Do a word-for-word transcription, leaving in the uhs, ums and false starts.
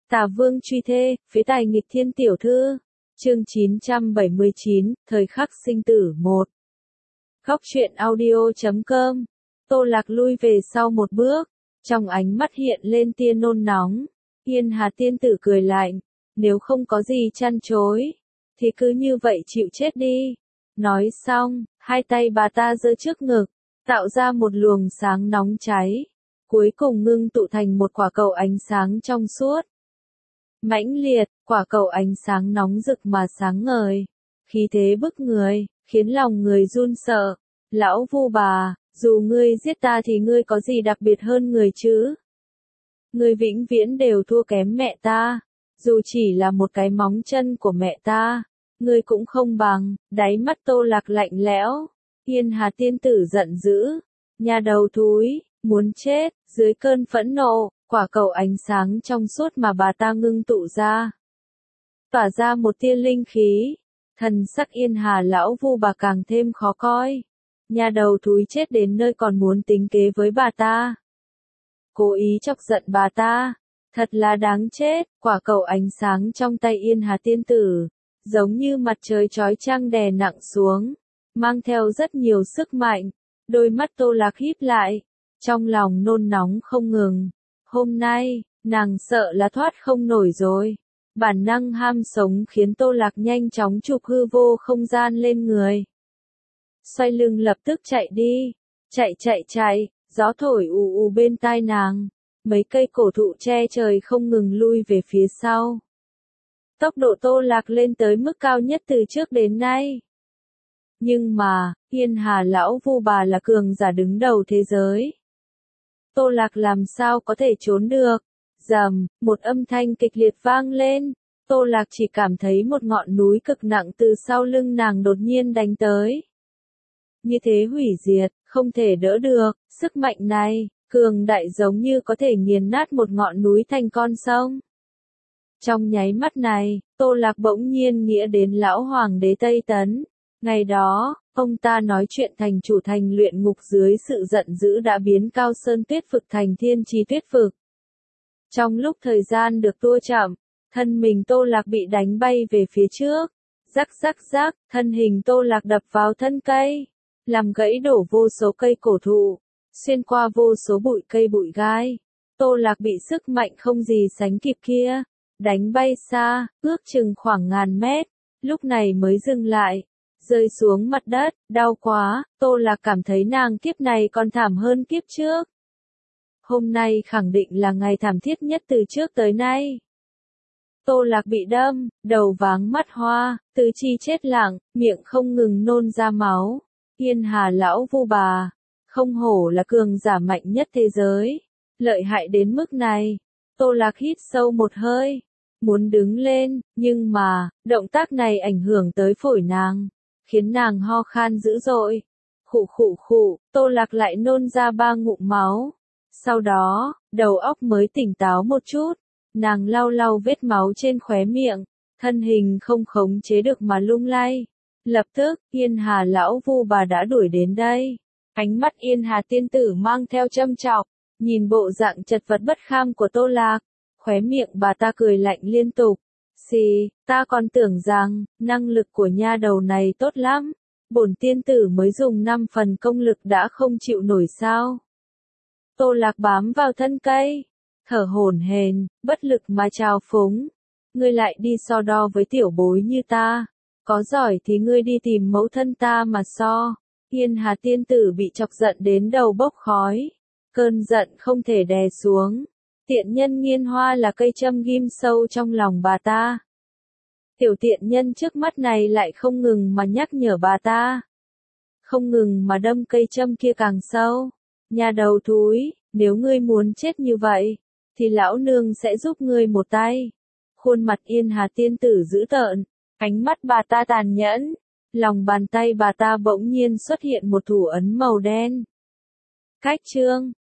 Tà Vương truy thê, phế tài nghịch thiên tiểu thư. Chương chín trăm bảy mươi chín, thời khắc sinh tử một. Góc truyện audio chấm com. Tô Lạc lui về sau một bước, trong ánh mắt hiện lên tia nôn nóng. Yên Hà tiên tử cười lạnh, nếu không có gì chăn chối, thì cứ như vậy chịu chết đi. Nói xong, hai tay bà ta giơ trước ngực, tạo ra một luồng sáng nóng cháy, cuối cùng ngưng tụ thành một quả cầu ánh sáng trong suốt. Mãnh liệt, quả cầu ánh sáng nóng rực mà sáng ngời, khí thế bức người, khiến lòng người run sợ. Lão Vu Bà, dù ngươi giết ta thì ngươi có gì đặc biệt hơn người chứ? Ngươi vĩnh viễn đều thua kém mẹ ta, dù chỉ là một cái móng chân của mẹ ta, ngươi cũng không bằng. Đáy mắt Tô Lạc lạnh lẽo. Yên Hà tiên tử giận dữ, nhà đầu thúi, muốn chết. Dưới cơn phẫn nộ, quả cầu ánh sáng trong suốt mà bà ta ngưng tụ ra, tỏa ra một tia linh khí. Thần sắc Yên Hà lão Vu Bà càng thêm khó coi. Nhà đầu thúi chết đến nơi còn muốn tính kế với bà ta, cố ý chọc giận bà ta, thật là đáng chết. Quả cầu ánh sáng trong tay Yên Hà tiên tử, giống như mặt trời chói chang đè nặng xuống, mang theo rất nhiều sức mạnh. Đôi mắt Tô Lạc híp lại, trong lòng nôn nóng không ngừng. Hôm nay, nàng sợ là thoát không nổi rồi. Bản năng ham sống khiến Tô Lạc nhanh chóng chụp hư vô không gian lên người. Xoay lưng lập tức chạy đi. Chạy chạy chạy, gió thổi ù ù bên tai nàng. Mấy cây cổ thụ che trời không ngừng lui về phía sau. Tốc độ Tô Lạc lên tới mức cao nhất từ trước đến nay. Nhưng mà, Yên Hà lão Vu Bà là cường giả đứng đầu thế giới. Tô Lạc làm sao có thể trốn được? Rầm, một âm thanh kịch liệt vang lên. Tô Lạc chỉ cảm thấy một ngọn núi cực nặng từ sau lưng nàng đột nhiên đánh tới. Như thế hủy diệt, không thể đỡ được. Sức mạnh này, cường đại giống như có thể nghiền nát một ngọn núi thành con sông. Trong nháy mắt này, Tô Lạc bỗng nhiên nghĩ đến lão hoàng đế Tây Tấn. Ngày đó, ông ta nói chuyện thành chủ thành luyện ngục dưới sự giận dữ đã biến Cao Sơn Tuyết Phực thành Thiên Chi Tuyết Phực. Trong lúc thời gian được tua chậm, thân mình Tô Lạc bị đánh bay về phía trước. Rắc rắc rắc, thân hình Tô Lạc đập vào thân cây, làm gãy đổ vô số cây cổ thụ, xuyên qua vô số bụi cây bụi gai. Tô Lạc bị sức mạnh không gì sánh kịp kia đánh bay xa, ước chừng khoảng ngàn mét, lúc này mới dừng lại, rơi xuống mặt đất. Đau quá. Tô Lạc cảm thấy nàng kiếp này còn thảm hơn kiếp trước. Hôm nay khẳng định là ngày thảm thiết nhất từ trước tới nay. Tô Lạc bị đâm, đầu váng mắt hoa, tứ chi chết lặng, miệng không ngừng nôn ra máu. Yên Hà lão Vu Bà, không hổ là cường giả mạnh nhất thế giới, lợi hại đến mức này. Tô Lạc hít sâu một hơi, muốn đứng lên, nhưng mà, động tác này ảnh hưởng tới phổi nàng, khiến nàng ho khan dữ dội. Khụ khụ khụ, Tô Lạc lại nôn ra ba ngụm máu. Sau đó, đầu óc mới tỉnh táo một chút, nàng lau lau vết máu trên khóe miệng, thân hình không khống chế được mà lung lay. Lập tức, Yên Hà lão Vu Bà đã đuổi đến đây. Ánh mắt Yên Hà tiên tử mang theo châm chọc, nhìn bộ dạng chật vật bất kham của Tô Lạc, khóe miệng bà ta cười lạnh liên tục. Xì, ta còn tưởng rằng, năng lực của nha đầu này tốt lắm, bổn tiên tử mới dùng năm phần công lực đã không chịu nổi sao. Tô Lạc bám vào thân cây, thở hổn hển, bất lực mà trào phúng. Ngươi lại đi so đo với tiểu bối như ta, có giỏi thì ngươi đi tìm mẫu thân ta mà so. Yên Hà tiên tử bị chọc giận đến đầu bốc khói, cơn giận không thể đè xuống. Tiện nhân Nghiên Hoa là cây châm ghim sâu trong lòng bà ta. Tiểu tiện nhân trước mắt này lại không ngừng mà nhắc nhở bà ta, không ngừng mà đâm cây châm kia càng sâu. Nhà đầu thúi, nếu ngươi muốn chết như vậy, thì lão nương sẽ giúp ngươi một tay. Khuôn mặt Yên Hà tiên tử dữ tợn, ánh mắt bà ta tàn nhẫn, lòng bàn tay bà ta bỗng nhiên xuất hiện một thủ ấn màu đen. Cách chương